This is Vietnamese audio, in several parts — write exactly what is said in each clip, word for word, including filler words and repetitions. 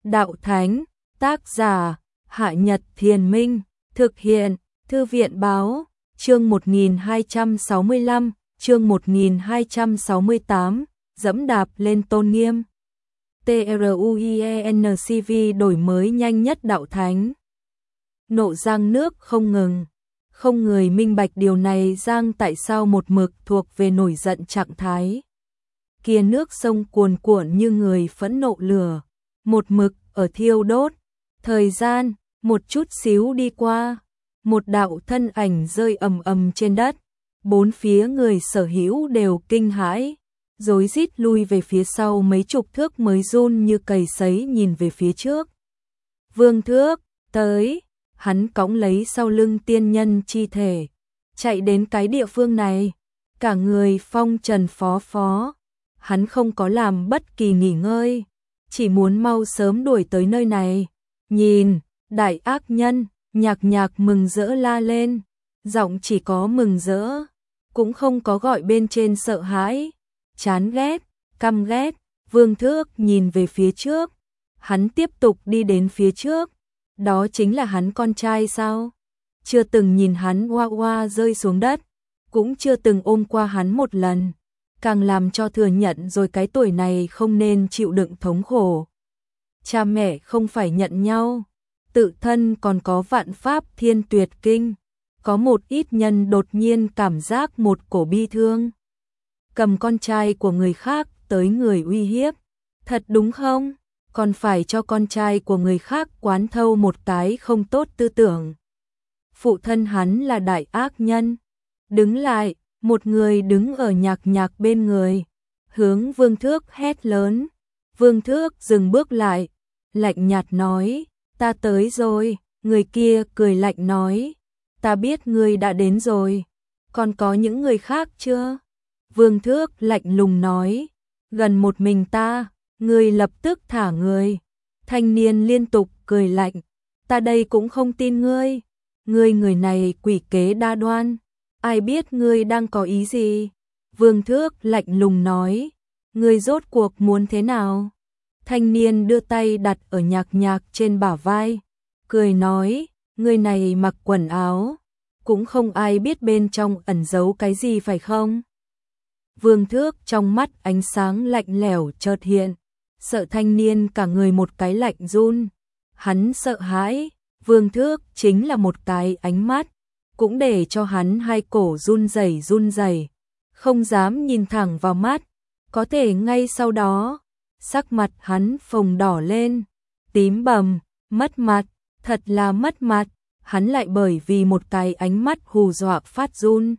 Đạo Thánh, tác giả, Hạ Nhật Thiền Minh, thực hiện, Thư viện Báo, chương một nghìn hai trăm sáu mươi lăm, chương một nghìn hai trăm sáu mươi tám, dẫm đạp lên tôn nghiêm. TRUIENCV đổi mới nhanh nhất Đạo Thánh. Nộ Giang nước không ngừng. Không người minh bạch điều này Giang tại sao một mực thuộc về nổi giận trạng thái. Kia nước sông cuồn cuộn như người phẫn nộ lửa, một mực ở thiêu đốt. Thời gian, một chút xíu đi qua, một đạo thân ảnh rơi ầm ầm trên đất. Bốn phía người sở hữu đều kinh hãi, rối rít lui về phía sau mấy chục thước mới run như cầy sấy nhìn về phía trước. Vương Thước, tới, hắn cõng lấy sau lưng tiên nhân chi thể, chạy đến cái địa phương này, cả người phong trần phó phó. Hắn không có làm bất kỳ nghỉ ngơi, chỉ muốn mau sớm đuổi tới nơi này. Nhìn, đại ác nhân, Nhạc Nhạc mừng rỡ la lên, giọng chỉ có mừng rỡ, cũng không có gọi bên trên sợ hãi, chán ghét, căm ghét. Vương Thước nhìn về phía trước, hắn tiếp tục đi đến phía trước. Đó chính là hắn con trai sao? Chưa từng nhìn hắn oa oa rơi xuống đất, cũng chưa từng ôm qua hắn một lần, càng làm cho thừa nhận rồi cái tuổi này không nên chịu đựng thống khổ. Cha mẹ không phải nhận nhau, tự thân còn có vạn pháp thiên tuyệt kinh. Có một ít nhân đột nhiên cảm giác một cổ bi thương, cầm con trai của người khác tới người uy hiếp. Thật đúng không? Còn phải cho con trai của người khác quán thâu một cái không tốt tư tưởng. Phụ thân hắn là đại ác nhân. Đứng lại, một người đứng ở Nhạc Nhạc bên người, hướng Vương Thước hét lớn. Vương Thước dừng bước lại, lạnh nhạt nói, ta tới rồi. Người kia cười lạnh nói, ta biết ngươi đã đến rồi, còn có những người khác chưa? Vương Thước lạnh lùng nói, gần một mình ta. Ngươi lập tức thả người. Thanh niên liên tục cười lạnh, ta đây cũng không tin ngươi. Ngươi người này quỷ kế đa đoan, ai biết ngươi đang có ý gì? Vương Thước lạnh lùng nói, ngươi rốt cuộc muốn thế nào? Thanh niên đưa tay đặt ở Nhạc Nhạc trên bả vai, cười nói, ngươi này mặc quần áo, cũng không ai biết bên trong ẩn giấu cái gì phải không? Vương Thước trong mắt ánh sáng lạnh lẽo chợt hiện, sợ thanh niên cả người một cái lạnh run. Hắn sợ hãi, Vương Thước chính là một cái ánh mắt, cũng để cho hắn hai cổ run rẩy run rẩy, không dám nhìn thẳng vào mắt. Có thể ngay sau đó, sắc mặt hắn phồng đỏ lên, tím bầm, mất mặt, thật là mất mặt. Hắn lại bởi vì một cái ánh mắt hù dọa phát run,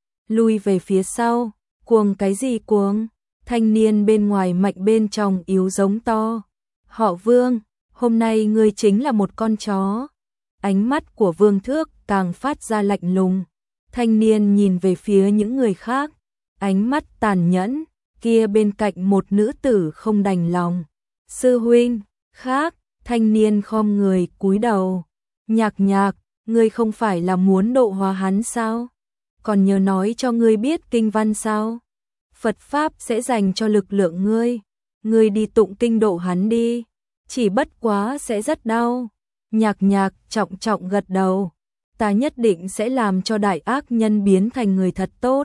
lui về phía sau. Cuồng cái gì cuồng? Thanh niên bên ngoài mạnh bên trong yếu giống to, họ Vương, hôm nay ngươi chính là một con chó. Ánh mắt của Vương Thước càng phát ra lạnh lùng. Thanh niên nhìn về phía những người khác, ánh mắt tàn nhẫn. Kia bên cạnh một nữ tử không đành lòng, sư huynh. Khác, thanh niên khom người cúi đầu, Nhạc Nhạc, ngươi không phải là muốn độ hóa hắn sao? Còn nhớ nói cho ngươi biết kinh văn sao? Phật Pháp sẽ dành cho lực lượng ngươi, ngươi đi tụng kinh độ hắn đi, chỉ bất quá sẽ rất đau. Nhạc Nhạc trọng trọng gật đầu, ta nhất định sẽ làm cho đại ác nhân biến thành người thật tốt.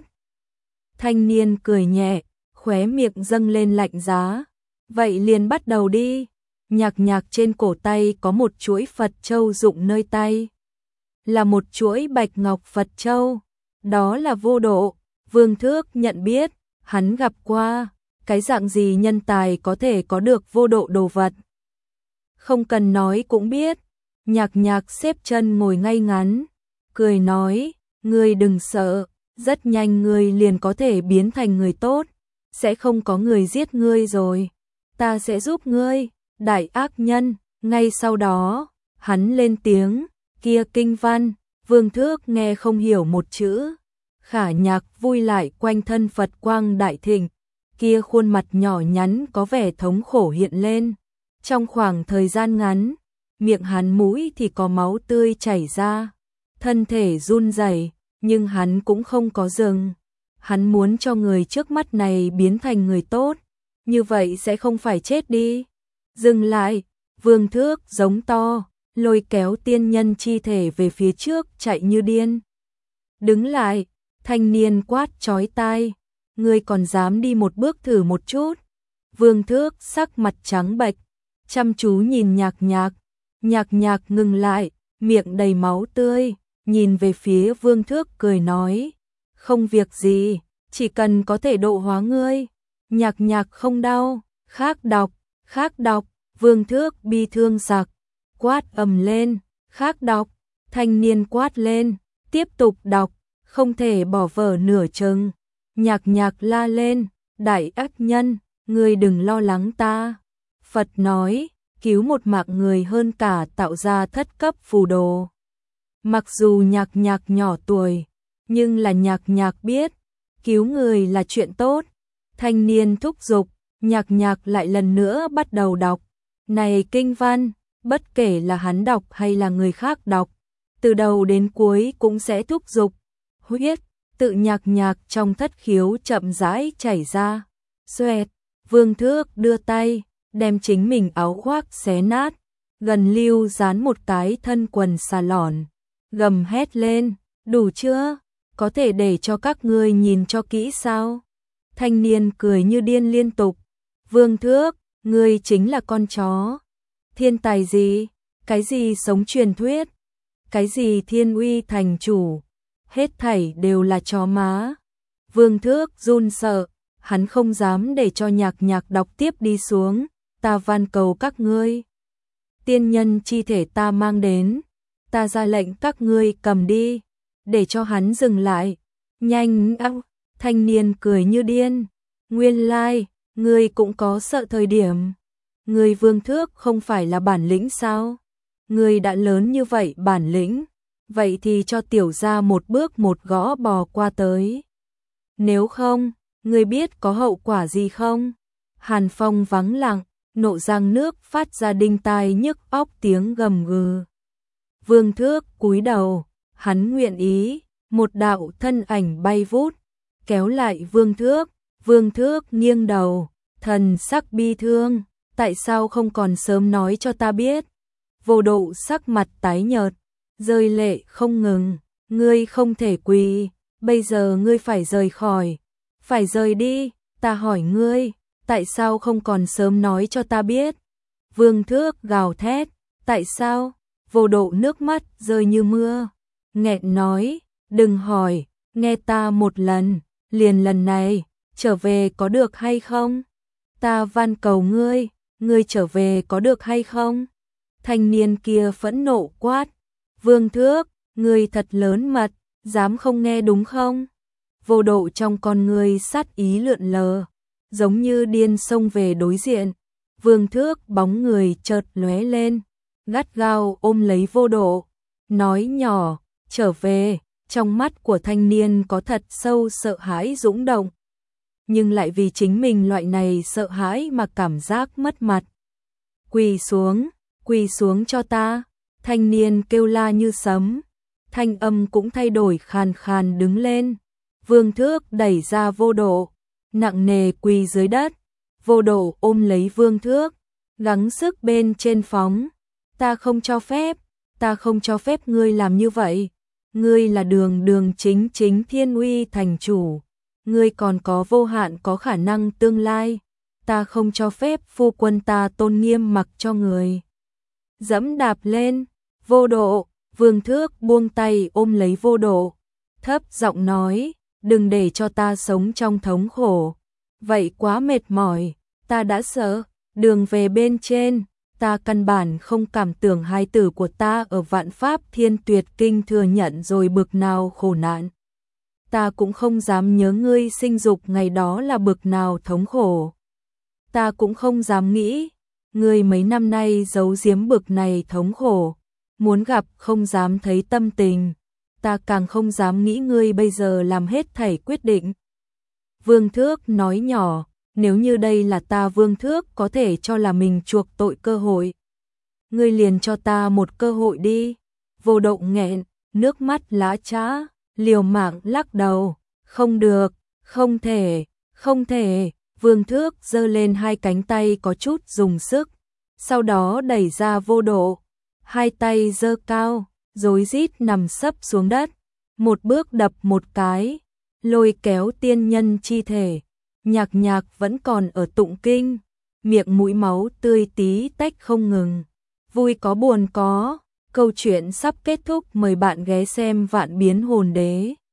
Thanh niên cười nhẹ, khóe miệng dâng lên lạnh giá, vậy liền bắt đầu đi. Nhạc Nhạc trên cổ tay có một chuỗi Phật châu dụng nơi tay, là một chuỗi bạch ngọc Phật châu, đó là vô độ. Vương Thước nhận biết, hắn gặp qua, cái dạng gì nhân tài có thể có được vô độ đồ vật. Không cần nói cũng biết. Nhạc Nhạc xếp chân ngồi ngay ngắn, cười nói, ngươi đừng sợ, rất nhanh ngươi liền có thể biến thành người tốt, sẽ không có người giết ngươi rồi, ta sẽ giúp ngươi, đại ác nhân. Ngay sau đó, hắn lên tiếng, kia kinh văn, Vương Thước nghe không hiểu một chữ. Khả Nhạc vui lại quanh thân Phật quang đại thịnh, kia khuôn mặt nhỏ nhắn có vẻ thống khổ hiện lên. Trong khoảng thời gian ngắn, miệng hắn mũi thì có máu tươi chảy ra, thân thể run rẩy, nhưng hắn cũng không có dừng. Hắn muốn cho người trước mắt này biến thành người tốt, như vậy sẽ không phải chết đi. Dừng lại, Vương Thước giống to, lôi kéo tiên nhân chi thể về phía trước chạy như điên. Đứng lại, thanh niên quát chói tai, ngươi còn dám đi một bước thử một chút. Vương Thước sắc mặt trắng bệch, chăm chú nhìn Nhạc Nhạc, Nhạc Nhạc ngừng lại, miệng đầy máu tươi, nhìn về phía Vương Thước cười nói, không việc gì, chỉ cần có thể độ hóa ngươi. Nhạc Nhạc không đau, khác đọc, khác đọc, Vương Thước bi thương sặc, quát ầm lên, khác đọc, thanh niên quát lên, tiếp tục đọc, không thể bỏ vở nửa chừng. Nhạc Nhạc la lên, đại ác nhân, ngươi đừng lo lắng ta. Phật nói, cứu một mạng người hơn cả tạo ra thất cấp phù đồ. Mặc dù Nhạc Nhạc nhỏ tuổi, nhưng là Nhạc Nhạc biết, cứu người là chuyện tốt. Thanh niên thúc giục, Nhạc Nhạc lại lần nữa bắt đầu đọc. Này kinh văn, bất kể là hắn đọc hay là người khác đọc, từ đầu đến cuối cũng sẽ thúc giục. Huyết, tự Nhạc Nhạc trong thất khiếu chậm rãi chảy ra. Xoẹt, Vương Thước đưa tay, đem chính mình áo khoác xé nát, gần lưu dán một cái thân quần xà lòn. Gầm hét lên, đủ chưa? Có thể để cho các ngươi nhìn cho kỹ sao? Thanh niên cười như điên liên tục. Vương Thước, ngươi chính là con chó. Thiên tài gì? Cái gì sống truyền thuyết? Cái gì thiên uy thành chủ? Hết thảy đều là chó má. Vương Thước run sợ, hắn không dám để cho Nhạc Nhạc đọc tiếp đi xuống. Ta van cầu các ngươi. Tiên nhân chi thể ta mang đến. Ta ra lệnh các ngươi cầm đi. Để cho hắn dừng lại. Nhanh áo. Thanh niên cười như điên. Nguyên lai, like, ngươi cũng có sợ thời điểm. Ngươi Vương Thước không phải là bản lĩnh sao? Ngươi đã lớn như vậy bản lĩnh. Vậy thì cho tiểu gia một bước một gõ bò qua tới. Nếu không, ngươi biết có hậu quả gì không? Hàn Phong vắng lặng, nộ giang nước phát ra đinh tai nhức óc tiếng gầm gừ. Vương Thước cúi đầu, hắn nguyện ý, một đạo thân ảnh bay vút, kéo lại Vương Thước. Vương Thước nghiêng đầu, thần sắc bi thương, tại sao không còn sớm nói cho ta biết? Vô Độ sắc mặt tái nhợt, rơi lệ không ngừng, ngươi không thể quỳ, bây giờ ngươi phải rời khỏi, phải rời đi, ta hỏi ngươi, tại sao không còn sớm nói cho ta biết? Vương Thước gào thét, tại sao? Vô Độ nước mắt rơi như mưa, nghẹn nói, đừng hỏi, nghe ta một lần, liền lần này, trở về có được hay không? Ta van cầu ngươi, ngươi trở về có được hay không? Thanh niên kia phẫn nộ quát, Vương Thước, ngươi thật lớn mật, dám không nghe đúng không? Vô Độ trong con ngươi sát ý lượn lờ, giống như điên xông về đối diện. Vương Thước bóng người chợt lóe lên, gắt gao ôm lấy Vô Độ, nói nhỏ, trở về. Trong mắt của thanh niên có thật sâu sợ hãi dũng động, nhưng lại vì chính mình loại này sợ hãi mà cảm giác mất mặt. Quỳ xuống, quỳ xuống cho ta. Thanh niên kêu la như sấm, thanh âm cũng thay đổi khàn khàn đứng lên. Vương Thước đẩy ra Vô Độ, nặng nề quỳ dưới đất. Vô Độ ôm lấy Vương Thước, gắng sức bên trên phóng. Ta không cho phép, ta không cho phép ngươi làm như vậy. Ngươi là đường đường chính chính thiên uy thành chủ. Ngươi còn có vô hạn có khả năng tương lai. Ta không cho phép phu quân ta tôn nghiêm mặc cho người dẫm đạp lên. Vô Độ, Vương Thước buông tay ôm lấy Vô Độ, thấp giọng nói, đừng để cho ta sống trong thống khổ. Vậy quá mệt mỏi, ta đã sợ, đường về bên trên, ta căn bản không cảm tưởng hai tử của ta ở Vạn Pháp Thiên Tuyệt Kinh thừa nhận rồi bực nào khổ nạn. Ta cũng không dám nhớ ngươi sinh dục ngày đó là bực nào thống khổ. Ta cũng không dám nghĩ, ngươi mấy năm nay giấu giếm bực này thống khổ, muốn gặp không dám thấy tâm tình, ta càng không dám nghĩ ngươi bây giờ làm hết thảy quyết định. Vương Thước nói nhỏ, nếu như đây là ta Vương Thước có thể cho là mình chuộc tội cơ hội. Ngươi liền cho ta một cơ hội đi. Vô Độ nghẹn, nước mắt lã chã, liều mạng lắc đầu, không được, không thể, không thể. Vương Thước giơ lên hai cánh tay có chút dùng sức, sau đó đẩy ra vô độ, hai tay giơ cao, rối rít nằm sấp xuống đất, một bước đập một cái, lôi kéo tiên nhân chi thể, nhạc nhạc vẫn còn ở tụng kinh, miệng mũi máu tươi tí tách không ngừng, vui có buồn có, câu chuyện sắp kết thúc, mời bạn ghé xem Vạn Biến Hồn Đế.